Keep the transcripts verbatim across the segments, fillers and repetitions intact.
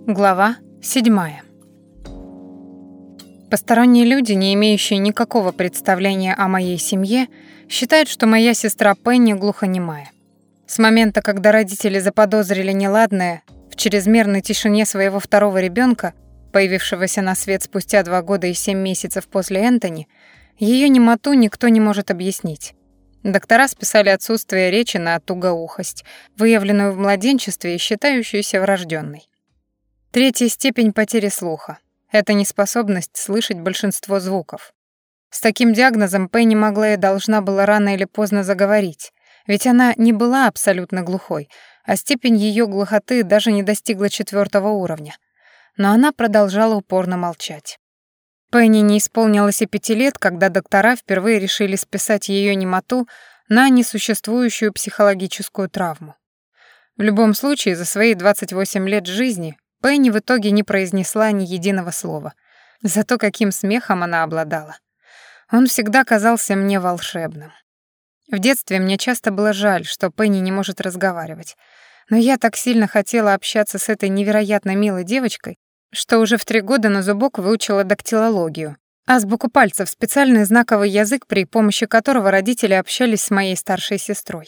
Глава седьмая. Посторонние люди, не имеющие никакого представления о моей семье, считают, что моя сестра Пенни глухонемая. С момента, когда родители заподозрили неладное в чрезмерной тишине своего второго ребенка, появившегося на свет спустя два года и семь месяцев после Энтони, ее немоту никто не может объяснить. Доктора списали отсутствие речи на тугоухость, выявленную в младенчестве и считающуюся врожденной. Третья степень потери слуха. Это неспособность слышать большинство звуков. С таким диагнозом Пенни могла и должна была рано или поздно заговорить, ведь она не была абсолютно глухой, а степень ее глухоты даже не достигла четвертого уровня. Но она продолжала упорно молчать. Пенни не исполнилось и пяти лет, когда доктора впервые решили списать ее немоту на несуществующую психологическую травму. В любом случае, за свои двадцать восемь лет жизни Пенни в итоге не произнесла ни единого слова. Зато каким смехом она обладала. Он всегда казался мне волшебным. В детстве мне часто было жаль, что Пенни не может разговаривать. Но я так сильно хотела общаться с этой невероятно милой девочкой, что уже в три года на зубок выучила дактилологию, азбуку пальцев, специальный знаковый язык, при помощи которого родители общались с моей старшей сестрой.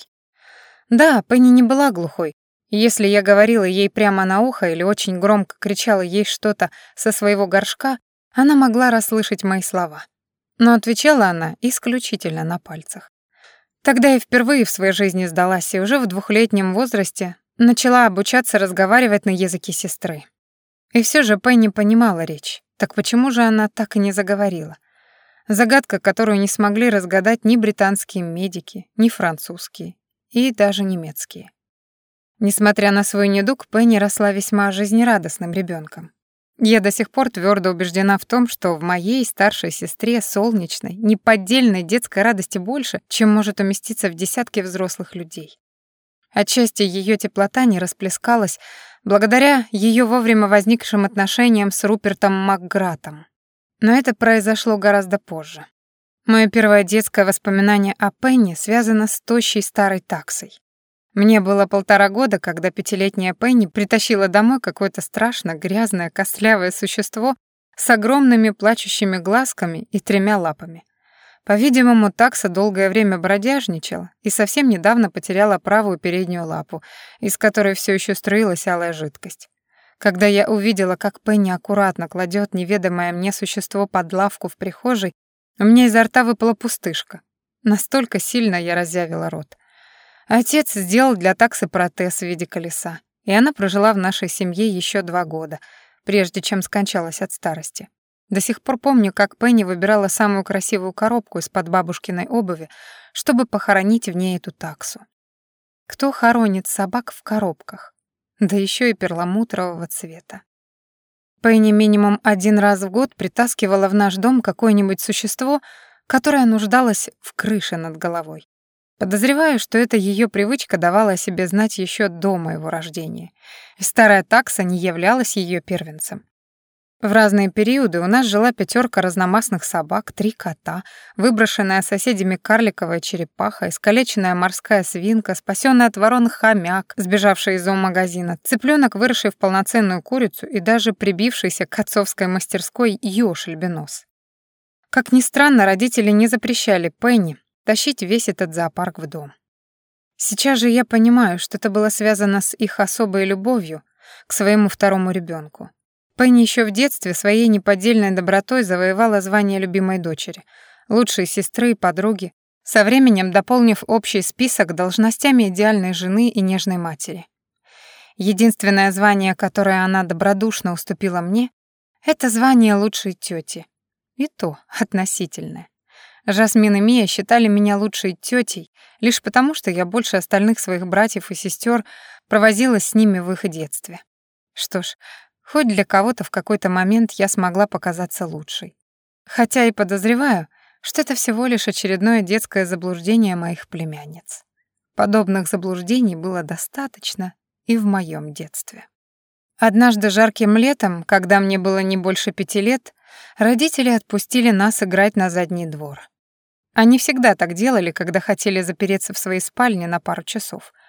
Да, Пенни не была глухой. Если я говорила ей прямо на ухо или очень громко кричала ей что-то со своего горшка, она могла расслышать мои слова. Но отвечала она исключительно на пальцах. Тогда я впервые в своей жизни сдалась и уже в двухлетнем возрасте начала обучаться разговаривать на языке сестры. И все же Пенни понимала речь. Так почему же она так и не заговорила? Загадка, которую не смогли разгадать ни британские медики, ни французские и даже немецкие. Несмотря на свой недуг, Пенни росла весьма жизнерадостным ребенком. Я до сих пор твердо убеждена в том, что в моей старшей сестре солнечной, неподдельной детской радости больше, чем может уместиться в десятке взрослых людей. Отчасти ее теплота не расплескалась благодаря ее вовремя возникшим отношениям с Рупертом Макгратом. Но это произошло гораздо позже. Мое первое детское воспоминание о Пенни связано с тощей старой таксой. Мне было полтора года, когда пятилетняя Пенни притащила домой какое-то страшно грязное костлявое существо с огромными плачущими глазками и тремя лапами. По-видимому, такса долгое время бродяжничала и совсем недавно потеряла правую переднюю лапу, из которой все еще струилась алая жидкость. Когда я увидела, как Пенни аккуратно кладет неведомое мне существо под лавку в прихожей, у меня изо рта выпала пустышка. Настолько сильно я разъявила рот. Отец сделал для таксы протез в виде колеса, и она прожила в нашей семье еще два года, прежде чем скончалась от старости. До сих пор помню, как Пенни выбирала самую красивую коробку из-под бабушкиной обуви, чтобы похоронить в ней эту таксу. Кто хоронит собак в коробках? Да еще и перламутрового цвета. Пенни минимум один раз в год притаскивала в наш дом какое-нибудь существо, которое нуждалось в крыше над головой. Подозреваю, что эта ее привычка давала о себе знать еще до моего рождения, и старая такса не являлась ее первенцем. В разные периоды у нас жила пятерка разномастных собак, три кота, выброшенная соседями карликовая черепаха, искалеченная морская свинка, спасенный от ворон хомяк, сбежавший из зоомагазина, цыпленок, выросший в полноценную курицу и даже прибившийся к отцовской мастерской ёж-альбинос. Как ни странно, родители не запрещали Пенни тащить весь этот зоопарк в дом. Сейчас же я понимаю, что это было связано с их особой любовью к своему второму ребенку. Пенни еще в детстве своей неподдельной добротой завоевала звание любимой дочери, лучшей сестры и подруги, со временем дополнив общий список должностями идеальной жены и нежной матери. Единственное звание, которое она добродушно уступила мне, это звание лучшей тети. И то относительное. Жасмин и Мия считали меня лучшей тетей лишь потому, что я больше остальных своих братьев и сестер провозилась с ними в их детстве. Что ж, хоть для кого-то в какой-то момент я смогла показаться лучшей. Хотя и подозреваю, что это всего лишь очередное детское заблуждение моих племянниц. Подобных заблуждений было достаточно и в моем детстве. Однажды жарким летом, когда мне было не больше пяти лет, родители отпустили нас играть на задний двор. Они всегда так делали, когда хотели запереться в своей спальне на пару часов.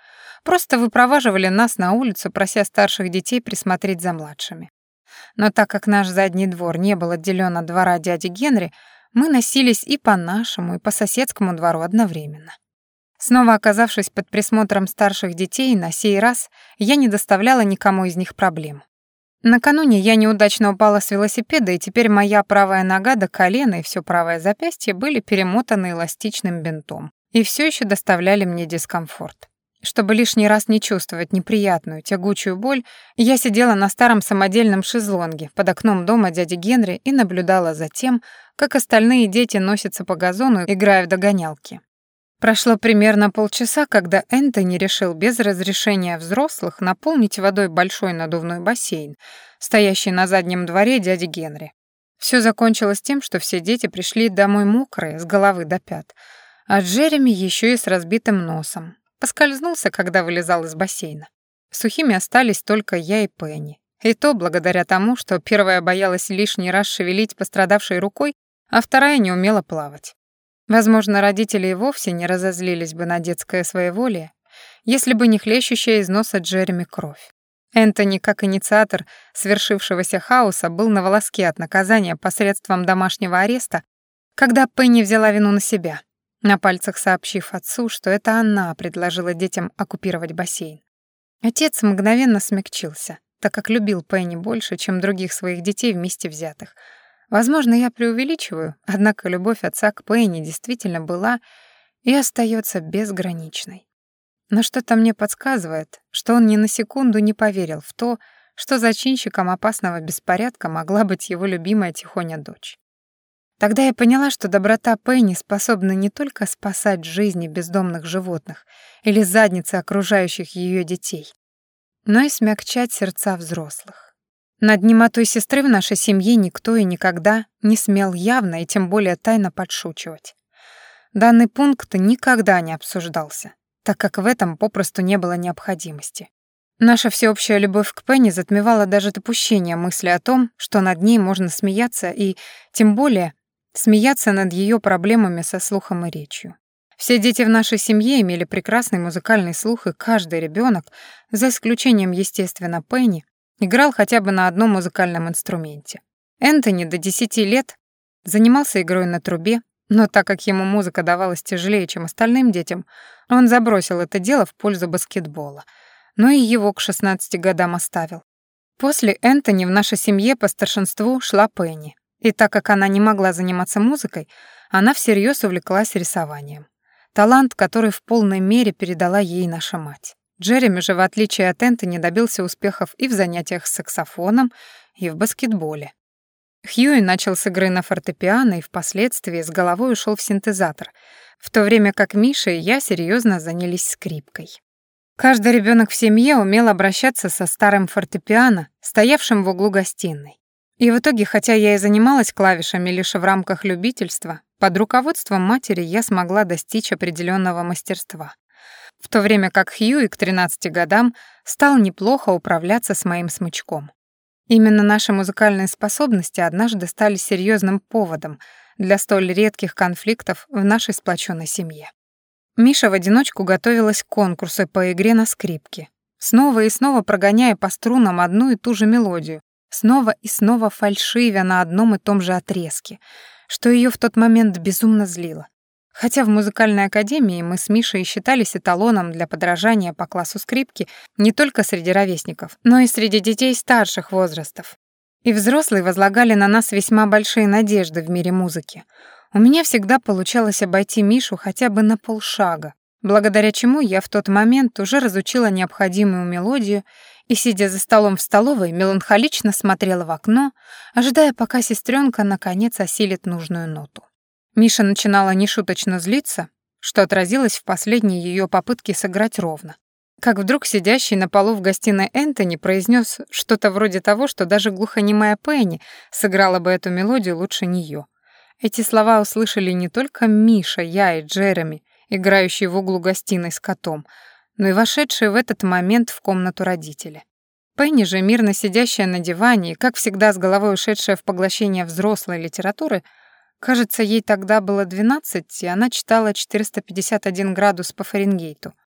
просто выпроваживали нас на улицу, прося старших детей присмотреть за младшими. Но так как наш задний двор не был отделен от двора дяди Генри, мы носились и по нашему, и по соседскому двору одновременно. Снова оказавшись под присмотром старших детей, на сей раз я не доставляла никому из них проблем. Накануне я неудачно упала с велосипеда, и теперь моя правая нога до колена и все правое запястье были перемотаны эластичным бинтом и все еще доставляли мне дискомфорт. Чтобы лишний раз не чувствовать неприятную, тягучую боль, я сидела на старом самодельном шезлонге под окном дома дяди Генри и наблюдала за тем, как остальные дети носятся по газону, играя в догонялки. Прошло примерно полчаса, когда Энтони решил без разрешения взрослых наполнить водой большой надувной бассейн, стоящий на заднем дворе дяди Генри. Все закончилось тем, что все дети пришли домой мокрые, с головы до пят, а Джереми еще и с разбитым носом. Поскользнулся, когда вылезал из бассейна. Сухими остались только я и Пенни. И то благодаря тому, что первая боялась лишний раз шевелить пострадавшей рукой, а вторая не умела плавать. Возможно, родители и вовсе не разозлились бы на детское своеволие, если бы не хлещущая из носа Джереми кровь. Энтони, как инициатор свершившегося хаоса, был на волоске от наказания посредством домашнего ареста, когда Пенни взяла вину на себя, на пальцах сообщив отцу, что это она предложила детям оккупировать бассейн. Отец мгновенно смягчился, так как любил Пенни больше, чем других своих детей вместе взятых. Возможно, я преувеличиваю, однако любовь отца к Пенни действительно была и остается безграничной. Но что-то мне подсказывает, что он ни на секунду не поверил в то, что зачинщиком опасного беспорядка могла быть его любимая тихоня дочь. Тогда я поняла, что доброта Пенни способна не только спасать жизни бездомных животных или задницы окружающих ее детей, но и смягчать сердца взрослых. Над немотой сестры в нашей семье никто и никогда не смел явно и тем более тайно подшучивать. Данный пункт никогда не обсуждался, так как в этом попросту не было необходимости. Наша всеобщая любовь к Пенни затмевала даже допущение мысли о том, что над ней можно смеяться и, тем более, смеяться над ее проблемами со слухом и речью. Все дети в нашей семье имели прекрасный музыкальный слух, и каждый ребенок, за исключением, естественно, Пенни, играл хотя бы на одном музыкальном инструменте. Энтони до десяти лет занимался игрой на трубе, но так как ему музыка давалась тяжелее, чем остальным детям, он забросил это дело в пользу баскетбола, но и его к шестнадцати годам оставил. После Энтони в нашей семье по старшинству шла Пенни. И так как она не могла заниматься музыкой, она всерьез увлеклась рисованием. Талант, который в полной мере передала ей наша мать. Джереми же, в отличие от Энтони, добился успехов и в занятиях с саксофоном, и в баскетболе. Хьюи начал с игры на фортепиано и впоследствии с головой ушел в синтезатор, в то время как Миша и я серьезно занялись скрипкой. Каждый ребенок в семье умел обращаться со старым фортепиано, стоявшим в углу гостиной. И в итоге, хотя я и занималась клавишами лишь в рамках любительства, под руководством матери я смогла достичь определенного мастерства, в то время как Хьюи к тринадцати годам стал неплохо управляться с моим смычком. Именно наши музыкальные способности однажды стали серьезным поводом для столь редких конфликтов в нашей сплоченной семье. Миша в одиночку готовилась к конкурсу по игре на скрипке, снова и снова прогоняя по струнам одну и ту же мелодию, снова и снова фальшивя на одном и том же отрезке, что ее в тот момент безумно злило. Хотя в музыкальной академии мы с Мишей считались эталоном для подражания по классу скрипки не только среди ровесников, но и среди детей старших возрастов. И взрослые возлагали на нас весьма большие надежды в мире музыки. У меня всегда получалось обойти Мишу хотя бы на полшага, благодаря чему я в тот момент уже разучила необходимую мелодию и, сидя за столом в столовой, меланхолично смотрела в окно, ожидая, пока сестренка наконец осилит нужную ноту. Миша начинала нешуточно злиться, что отразилось в последней ее попытке сыграть ровно. Как вдруг сидящий на полу в гостиной Энтони произнес что-то вроде того, что даже глухонемая Пенни сыграла бы эту мелодию лучше нее. Эти слова услышали не только Миша, я и Джереми, играющие в углу гостиной с котом, но и вошедшие в этот момент в комнату родители. Пенни же, мирно сидящая на диване и, как всегда, с головой ушедшая в поглощение взрослой литературы, кажется, ей тогда было двенадцать, и она читала четыреста пятьдесят один градус по Фаренгейту.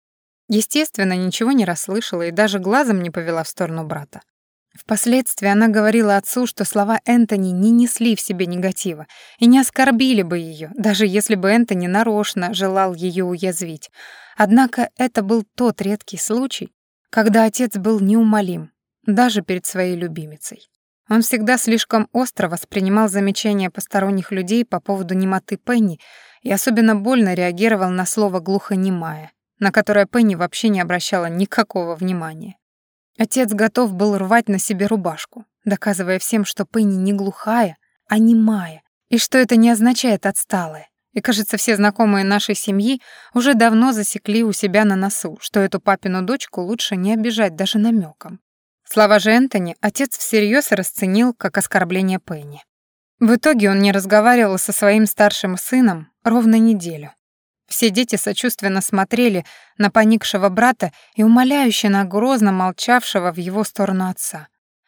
Естественно, ничего не расслышала и даже глазом не повела в сторону брата. Впоследствии она говорила отцу, что слова Энтони не несли в себе негатива и не оскорбили бы ее, даже если бы Энтони нарочно желал ее уязвить. Однако это был тот редкий случай, когда отец был неумолим, даже перед своей любимицей. Он всегда слишком остро воспринимал замечания посторонних людей по поводу немоты Пенни и особенно больно реагировал на слово «глухонемая», на которое Пенни вообще не обращала никакого внимания. Отец готов был рвать на себе рубашку, доказывая всем, что Пенни не глухая, а немая, и что это не означает отсталая. И, кажется, все знакомые нашей семьи уже давно засекли у себя на носу, что эту папину дочку лучше не обижать даже намеком. Слова же Энтони отец всерьез расценил как оскорбление Пенни. В итоге он не разговаривал со своим старшим сыном ровно неделю. Все дети сочувственно смотрели на поникшего брата и умоляюще на грозно молчавшего в его сторону отца.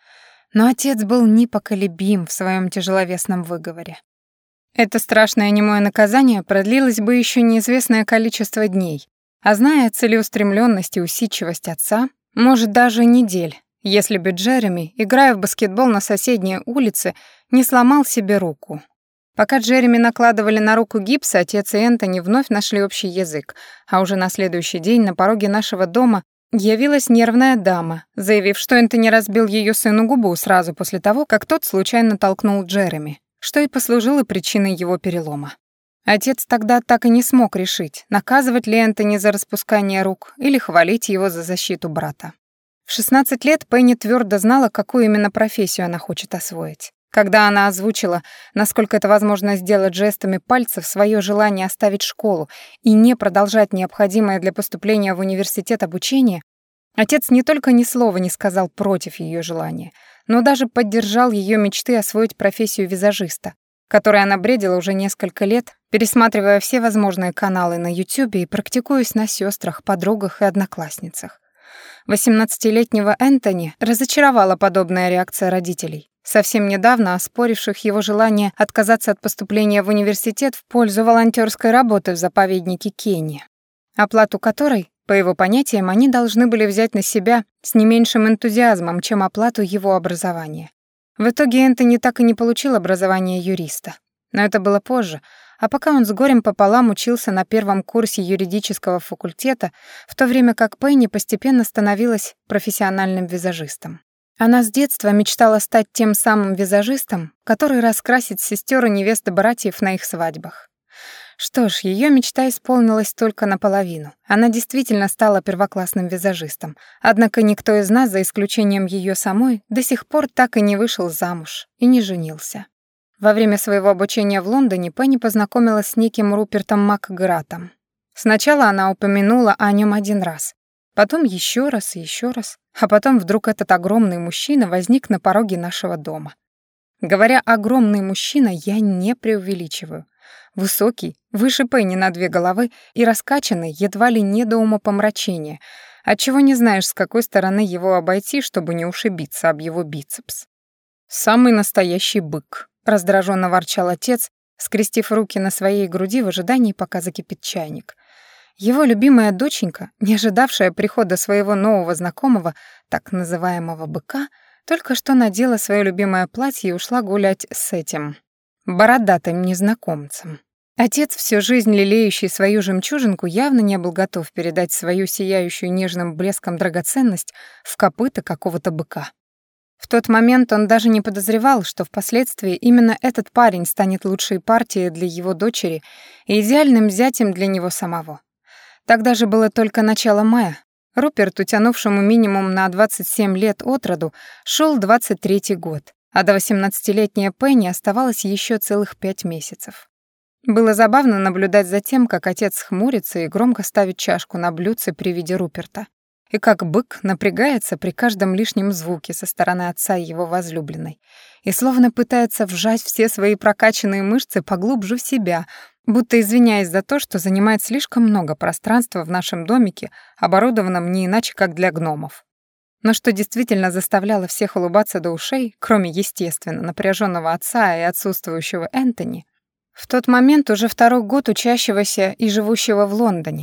Но отец был непоколебим в своем тяжеловесном выговоре. Это страшное немое наказание продлилось бы еще неизвестное количество дней, а зная целеустремленность и усидчивость отца, может, даже недель, если бы Джереми, играя в баскетбол на соседней улице, не сломал себе руку. Пока Джереми накладывали на руку гипс, отец и Энтони вновь нашли общий язык, а уже на следующий день на пороге нашего дома явилась нервная дама, заявив, что Энтони разбил ее сыну губу сразу после того, как тот случайно толкнул Джереми, что и послужило причиной его перелома. Отец тогда так и не смог решить, наказывать ли Энтони за распускание рук или хвалить его за защиту брата. В шестнадцать лет Пенни твердо знала, какую именно профессию она хочет освоить. Когда она озвучила, насколько это возможно сделать жестами пальцев, свое желание оставить школу и не продолжать необходимое для поступления в университет обучение, отец не только ни слова не сказал против ее желания, но даже поддержал ее мечты освоить профессию визажиста, которой она бредила уже несколько лет, пересматривая все возможные каналы на Ютубе и практикуясь на сестрах, подругах и одноклассницах. восемнадцатилетнего Энтони разочаровала подобная реакция родителей, совсем недавно оспоривших его желание отказаться от поступления в университет в пользу волонтерской работы в заповеднике Кенни, оплату которой, по его понятиям, они должны были взять на себя с не меньшим энтузиазмом, чем оплату его образования. В итоге Энтони так и не получил образование юриста. Но это было позже, а пока он с горем пополам учился на первом курсе юридического факультета, в то время как Пенни постепенно становилась профессиональным визажистом. Она с детства мечтала стать тем самым визажистом, который раскрасит сестер и невест братьев на их свадьбах. Что ж, ее мечта исполнилась только наполовину. Она действительно стала первоклассным визажистом, однако никто из нас, за исключением ее самой, до сих пор так и не вышел замуж и не женился. Во время своего обучения в Лондоне Пенни познакомилась с неким Рупертом Макгратом. Сначала она упомянула о нем один раз, потом еще раз и еще раз, а потом вдруг этот огромный мужчина возник на пороге нашего дома. Говоря «огромный мужчина», я не преувеличиваю. Высокий, выше Пенни на две головы и раскачанный едва ли не до умопомрачения, отчего не знаешь, с какой стороны его обойти, чтобы не ушибиться об его бицепс. «Самый настоящий бык», — раздраженно ворчал отец, скрестив руки на своей груди в ожидании, пока закипит чайник. Его любимая доченька, не ожидавшая прихода своего нового знакомого, так называемого быка, только что надела свое любимое платье и ушла гулять с этим бородатым незнакомцем. Отец, всю жизнь лелеющий свою жемчужинку, явно не был готов передать свою сияющую нежным блеском драгоценность в копыта какого-то быка. В тот момент он даже не подозревал, что впоследствии именно этот парень станет лучшей партией для его дочери и идеальным зятем для него самого. Тогда же было только начало мая. Руперту, тянувшему минимум на двадцать семь лет от роду, шел двадцать третий год, а до восемнадцатилетняя Пенни оставалось еще целых пять месяцев. Было забавно наблюдать за тем, как отец хмурится и громко ставит чашку на блюдце при виде Руперта, и как бык напрягается при каждом лишнем звуке со стороны отца и его возлюбленной, и словно пытается вжать все свои прокачанные мышцы поглубже в себя, будто извиняясь за то, что занимает слишком много пространства в нашем домике, оборудованном не иначе, как для гномов. Но что действительно заставляло всех улыбаться до ушей, кроме, естественно, напряженного отца и отсутствующего Энтони, в тот момент уже второй год учащегося и живущего в Лондоне,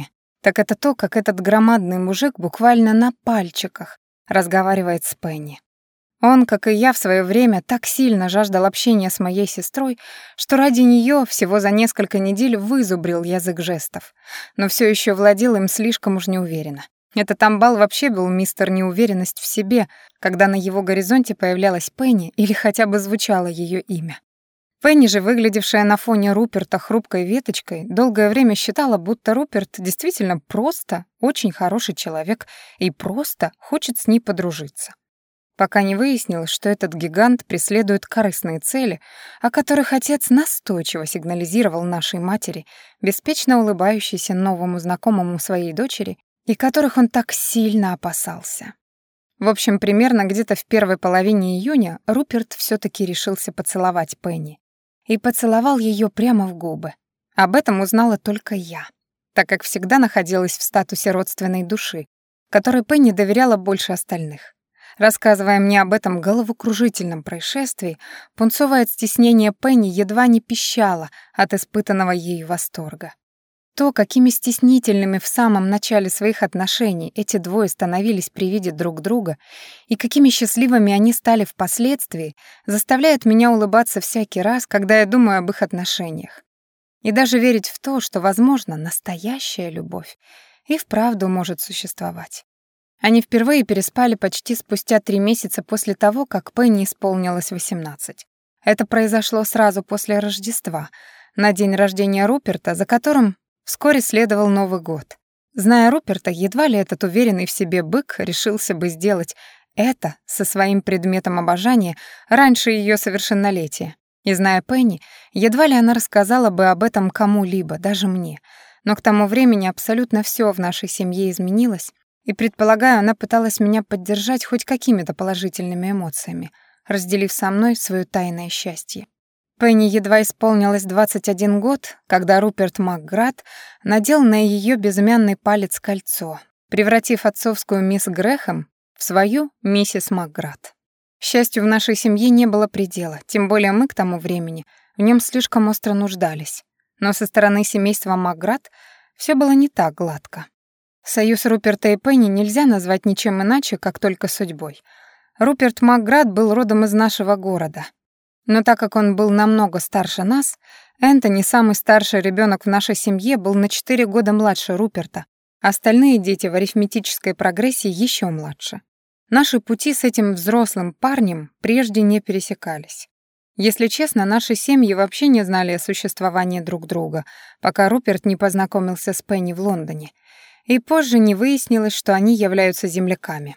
так это то, как этот громадный мужик буквально на пальчиках разговаривает с Пенни. Он, как и я в свое время, так сильно жаждал общения с моей сестрой, что ради нее всего за несколько недель вызубрил язык жестов, но все еще владел им слишком уж неуверенно. Этот амбал вообще был мистер неуверенность в себе, когда на его горизонте появлялась Пенни или хотя бы звучало ее имя. Пенни же, выглядевшая на фоне Руперта хрупкой веточкой, долгое время считала, будто Руперт действительно просто очень хороший человек и просто хочет с ней подружиться. Пока не выяснилось, что этот гигант преследует корыстные цели, о которых отец настойчиво сигнализировал нашей матери, беспечно улыбающейся новому знакомому своей дочери, и которых он так сильно опасался. В общем, примерно где-то в первой половине июня Руперт всё-таки решился поцеловать Пенни. И поцеловал её прямо в губы. Об этом узнала только я, так как всегда находилась в статусе родственной души, которой Пенни доверяла больше остальных. Рассказывая мне об этом головокружительном происшествии, пунцовое от стеснения Пенни едва не пищала от испытанного ею восторга. То, какими стеснительными в самом начале своих отношений эти двое становились при виде друг друга и какими счастливыми они стали впоследствии, заставляет меня улыбаться всякий раз, когда я думаю об их отношениях. И даже верить в то, что, возможно, настоящая любовь и вправду может существовать. Они впервые переспали почти спустя три месяца после того, как Пенни исполнилось восемнадцать. Это произошло сразу после Рождества, на день рождения Руперта, за которым вскоре следовал Новый год. Зная Руперта, едва ли этот уверенный в себе бык решился бы сделать это со своим предметом обожания раньше ее совершеннолетия. И зная Пенни, едва ли она рассказала бы об этом кому-либо, даже мне. Но к тому времени абсолютно все в нашей семье изменилось, и, предполагаю, она пыталась меня поддержать хоть какими-то положительными эмоциями, разделив со мной свое тайное счастье. Пенни едва исполнилось двадцать один год, когда Руперт Макград надел на ее безымянный палец кольцо, превратив отцовскую мисс Грэхэм в свою миссис Макград. Счастью в нашей семье не было предела, тем более мы к тому времени в нем слишком остро нуждались. Но со стороны семейства Макград все было не так гладко. Союз Руперта и Пенни нельзя назвать ничем иначе, как только судьбой. Руперт Макград был родом из нашего города. Но так как он был намного старше нас, Энтони, самый старший ребенок в нашей семье, был на четыре года младше Руперта, остальные дети в арифметической прогрессии еще младше. Наши пути с этим взрослым парнем прежде не пересекались. Если честно, наши семьи вообще не знали о существовании друг друга, пока Руперт не познакомился с Пенни в Лондоне, и позже не выяснилось, что они являются земляками.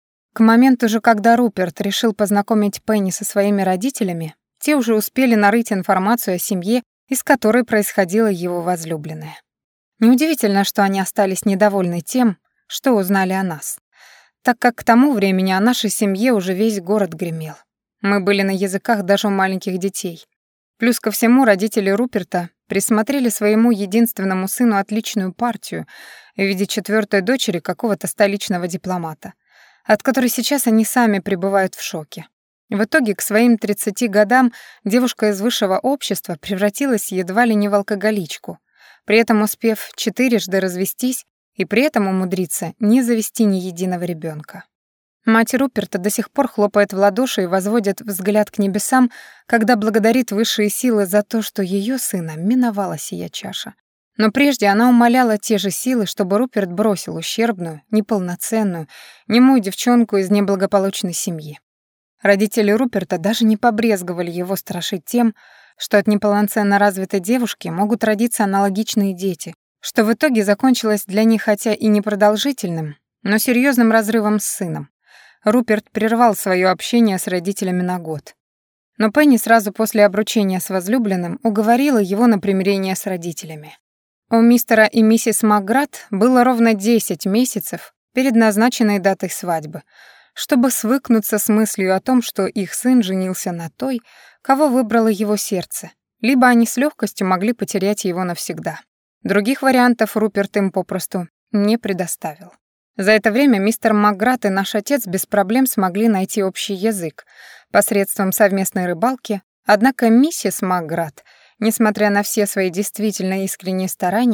К моменту же, когда Руперт решил познакомить Пенни со своими родителями, те уже успели нарыть информацию о семье, из которой происходила его возлюбленная. Неудивительно, что они остались недовольны тем, что узнали о нас, так как к тому времени о нашей семье уже весь город гремел. Мы были на языках даже у маленьких детей. Плюс ко всему, родители Руперта присмотрели своему единственному сыну отличную партию в виде четвертой дочери какого-то столичного дипломата, от которой сейчас они сами пребывают в шоке. В итоге к своим тридцати годам девушка из высшего общества превратилась едва ли не в алкоголичку, при этом успев четырежды развестись и при этом умудриться не завести ни единого ребенка. Мать Руперта до сих пор хлопает в ладоши и возводит взгляд к небесам, когда благодарит высшие силы за то, что ее сына миновала сия чаша. Но прежде она умоляла те же силы, чтобы Руперт бросил ущербную, неполноценную, немую девчонку из неблагополучной семьи. Родители Руперта даже не побрезговали его страшить тем, что от неполноценно развитой девушки могут родиться аналогичные дети, что в итоге закончилось для них хотя и непродолжительным, но серьезным разрывом с сыном. Руперт прервал свое общение с родителями на год. Но Пенни сразу после обручения с возлюбленным уговорила его на примирение с родителями. У мистера и миссис Макград было ровно десять месяцев перед назначенной датой свадьбы, чтобы свыкнуться с мыслью о том, что их сын женился на той, кого выбрало его сердце, либо они с легкостью могли потерять его навсегда. Других вариантов Руперт им попросту не предоставил. За это время мистер Макград и наш отец без проблем смогли найти общий язык посредством совместной рыбалки, однако миссис Макград, несмотря на все свои действительно искренние старания,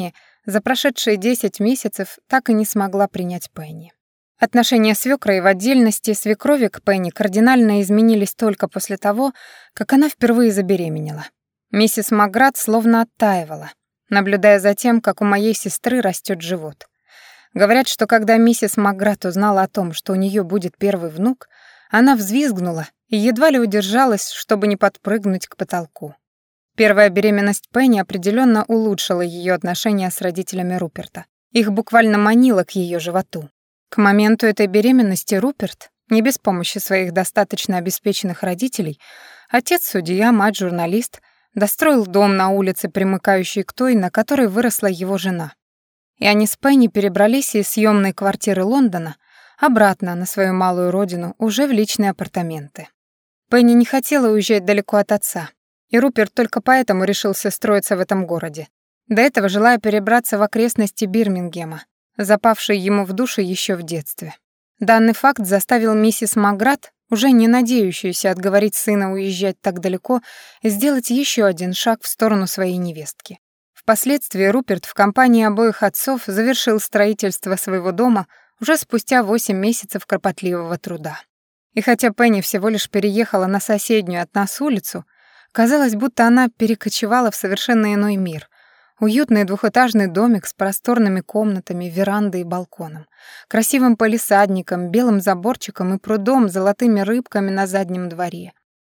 за прошедшие десять месяцев так и не смогла принять Пенни. Отношения свекра и в отдельности свекрови к Пенни кардинально изменились только после того, как она впервые забеременела. Миссис Маград словно оттаивала, наблюдая за тем, как у моей сестры растет живот. Говорят, что когда миссис Маград узнала о том, что у нее будет первый внук, она взвизгнула и едва ли удержалась, чтобы не подпрыгнуть к потолку. Первая беременность Пенни определенно улучшила ее отношения с родителями Руперта. Их буквально манило к ее животу. К моменту этой беременности Руперт, не без помощи своих достаточно обеспеченных родителей, отец судья, мать журналист, достроил дом на улице, примыкающей к той, на которой выросла его жена. И они с Пенни перебрались из съемной квартиры Лондона обратно на свою малую родину, уже в личные апартаменты. Пенни не хотела уезжать далеко от отца, и Руперт только поэтому решился строиться в этом городе, до этого желая перебраться в окрестности Бирмингема, запавшей ему в душу еще в детстве. Данный факт заставил миссис Маград, уже не надеющуюся отговорить сына уезжать так далеко, сделать еще один шаг в сторону своей невестки. Впоследствии Руперт в компании обоих отцов завершил строительство своего дома уже спустя восемь месяцев кропотливого труда. И хотя Пенни всего лишь переехала на соседнюю от нас улицу, казалось, будто она перекочевала в совершенно иной мир. Уютный двухэтажный домик с просторными комнатами, верандой и балконом, красивым палисадником, белым заборчиком и прудом с золотыми рыбками на заднем дворе.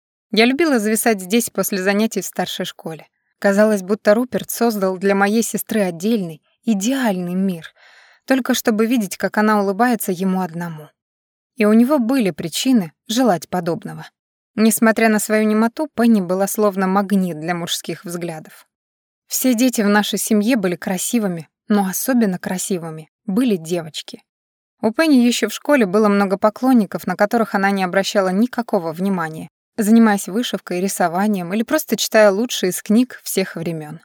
Я любила зависать здесь после занятий в старшей школе. Казалось, будто Руперт создал для моей сестры отдельный, идеальный мир, только чтобы видеть, как она улыбается ему одному. И у него были причины желать подобного. Несмотря на свою немоту, Пенни была словно магнит для мужских взглядов. Все дети в нашей семье были красивыми, но особенно красивыми были девочки. У Пенни еще в школе было много поклонников, на которых она не обращала никакого внимания, занимаясь вышивкой, рисованием или просто читая лучшие из книг всех времен.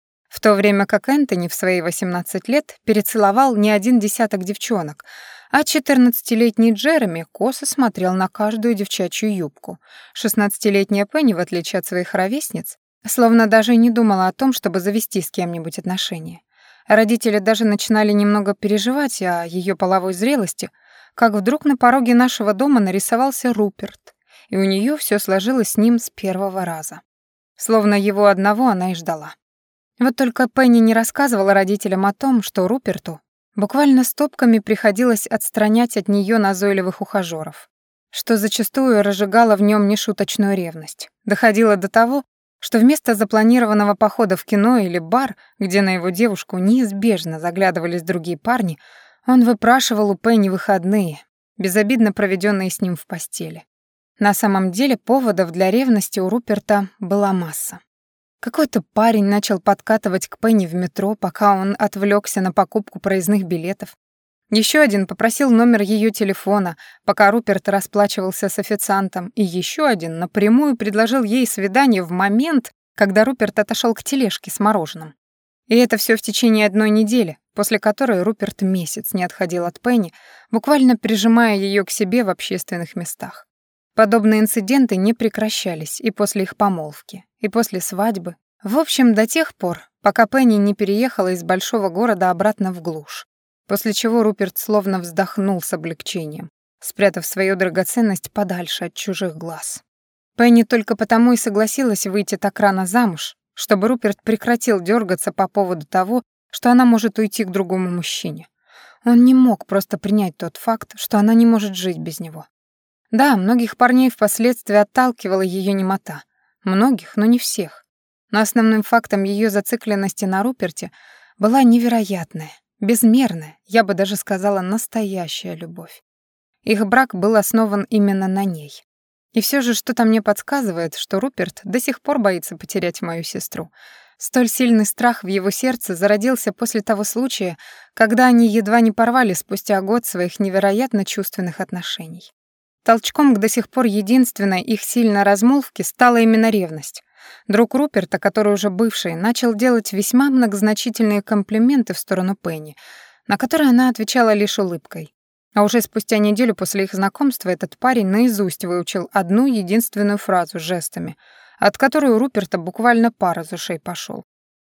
В то время как Энтони в свои восемнадцать лет перецеловал не один десяток девчонок, а четырнадцатилетний Джереми косо смотрел на каждую девчачью юбку. шестнадцатилетняя Пенни, в отличие от своих ровесниц, словно даже и не думала о том, чтобы завести с кем-нибудь отношения. Родители даже начинали немного переживать о ее половой зрелости, как вдруг на пороге нашего дома нарисовался Руперт, и у нее все сложилось с ним с первого раза. Словно его одного она и ждала. Вот только Пенни не рассказывала родителям о том, что Руперту буквально стопками приходилось отстранять от нее назойливых ухажёров, что зачастую разжигало в нем нешуточную ревность. Доходило до того, что вместо запланированного похода в кино или бар, где на его девушку неизбежно заглядывались другие парни, он выпрашивал у Пенни выходные, безобидно проведенные с ним в постели. На самом деле поводов для ревности у Руперта была масса. Какой-то парень начал подкатывать к Пенни в метро, пока он отвлекся на покупку проездных билетов. Еще один попросил номер ее телефона, пока Руперт расплачивался с официантом, и еще один напрямую предложил ей свидание в момент, когда Руперт отошел к тележке с мороженым. И это все в течение одной недели, после которой Руперт месяц не отходил от Пенни, буквально прижимая ее к себе в общественных местах. Подобные инциденты не прекращались и после их помолвки, и после свадьбы. В общем, до тех пор, пока Пенни не переехала из большого города обратно в глушь. После чего Руперт словно вздохнул с облегчением, спрятав свою драгоценность подальше от чужих глаз. Пенни только потому и согласилась выйти так рано замуж, чтобы Руперт прекратил дергаться по поводу того, что она может уйти к другому мужчине. Он не мог просто принять тот факт, что она не может жить без него. Да, многих парней впоследствии отталкивала ее немота. Многих, но не всех. Но основным фактом ее зацикленности на Руперте была невероятная, безмерная, я бы даже сказала, настоящая любовь. Их брак был основан именно на ней. И все же что-то мне подсказывает, что Руперт до сих пор боится потерять мою сестру. Столь сильный страх в его сердце зародился после того случая, когда они едва не порвали спустя год своих невероятно чувственных отношений. Толчком к до сих пор единственной их сильной размолвке стала именно ревность. Друг Руперта, который уже бывший, начал делать весьма многозначительные комплименты в сторону Пенни, на которые она отвечала лишь улыбкой. А уже спустя неделю после их знакомства этот парень наизусть выучил одну единственную фразу жестами, от которой у Руперта буквально пар из ушей пошел.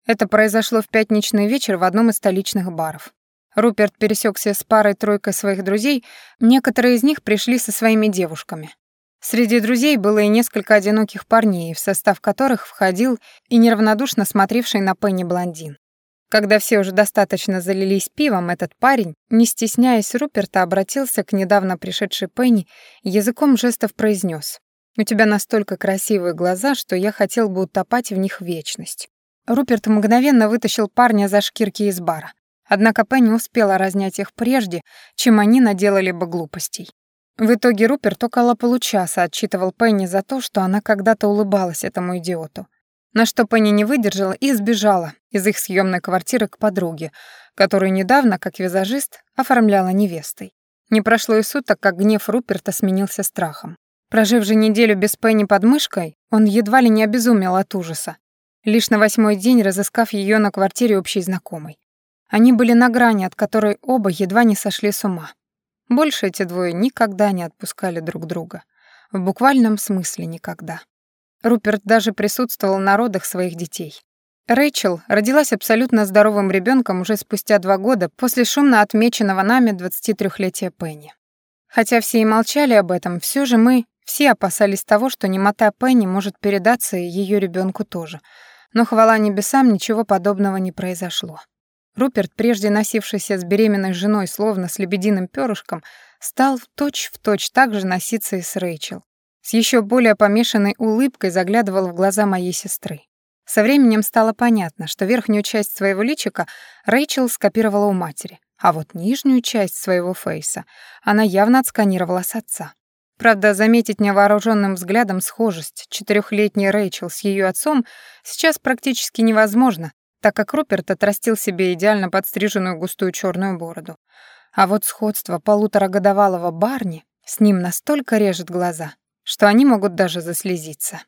Это произошло в пятничный вечер в одном из столичных баров. Руперт пересекся с парой-тройкой своих друзей, некоторые из них пришли со своими девушками. Среди друзей было и несколько одиноких парней, в состав которых входил и неравнодушно смотревший на Пенни блондин. Когда все уже достаточно залились пивом, этот парень, не стесняясь Руперта, обратился к недавно пришедшей Пенни и языком жестов произнес: «У тебя настолько красивые глаза, что я хотел бы утопать в них вечность». Руперт мгновенно вытащил парня за шкирки из бара. Однако Пенни успела разнять их прежде, чем они наделали бы глупостей. В итоге Руперт около получаса отчитывал Пенни за то, что она когда-то улыбалась этому идиоту. На что Пенни не выдержала и сбежала из их съемной квартиры к подруге, которую недавно, как визажист, оформляла невестой. Не прошло и суток, как гнев Руперта сменился страхом. Прожив же неделю без Пенни под мышкой, он едва ли не обезумел от ужаса, лишь на восьмой день разыскав ее на квартире общей знакомой. Они были на грани, от которой оба едва не сошли с ума. Больше эти двое никогда не отпускали друг друга. В буквальном смысле никогда. Руперт даже присутствовал на родах своих детей. Рэйчел родилась абсолютно здоровым ребенком уже спустя два года после шумно отмеченного нами двадцатитрёхлетия Пенни. Хотя все и молчали об этом, все же мы все опасались того, что немота Пенни может передаться и ее ребенку тоже. Но, хвала небесам, ничего подобного не произошло. Руперт, прежде носившийся с беременной женой словно с лебединым перышком, стал в точь-в-точь так же носиться и с Рэйчел. С еще более помешанной улыбкой заглядывал в глаза моей сестры. Со временем стало понятно, что верхнюю часть своего личика Рэйчел скопировала у матери, а вот нижнюю часть своего фейса она явно отсканировала с отца. Правда, заметить невооруженным взглядом схожесть четырехлетней Рэйчел с ее отцом сейчас практически невозможно, так как Руперт отрастил себе идеально подстриженную густую черную бороду. А вот сходство полуторагодовалого Барни с ним настолько режет глаза, что они могут даже заслезиться.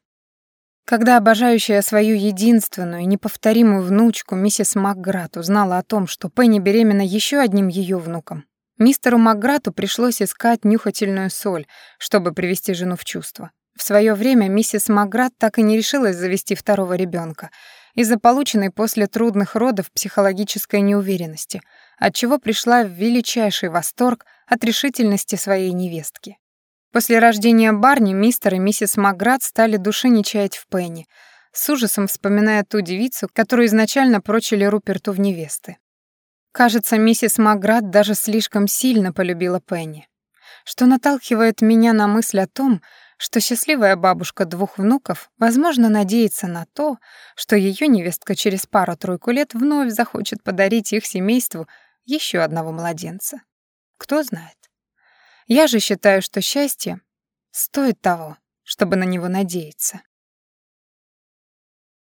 Когда обожающая свою единственную и неповторимую внучку миссис Макград узнала о том, что Пенни беременна еще одним ее внуком, мистеру Макграту пришлось искать нюхательную соль, чтобы привести жену в чувство. В свое время миссис Макград так и не решилась завести второго ребенка из-за полученной после трудных родов психологической неуверенности, отчего пришла в величайший восторг от решительности своей невестки. После рождения Барни мистер и миссис Макград стали души не чаять в Пенни, с ужасом вспоминая ту девицу, которую изначально прочили Руперту в невесты. Кажется, миссис Макград даже слишком сильно полюбила Пенни, что наталкивает меня на мысль о том, что счастливая бабушка двух внуков, возможно, надеется на то, что ее невестка через пару-тройку лет вновь захочет подарить их семейству еще одного младенца. Кто знает. Я же считаю, что счастье стоит того, чтобы на него надеяться.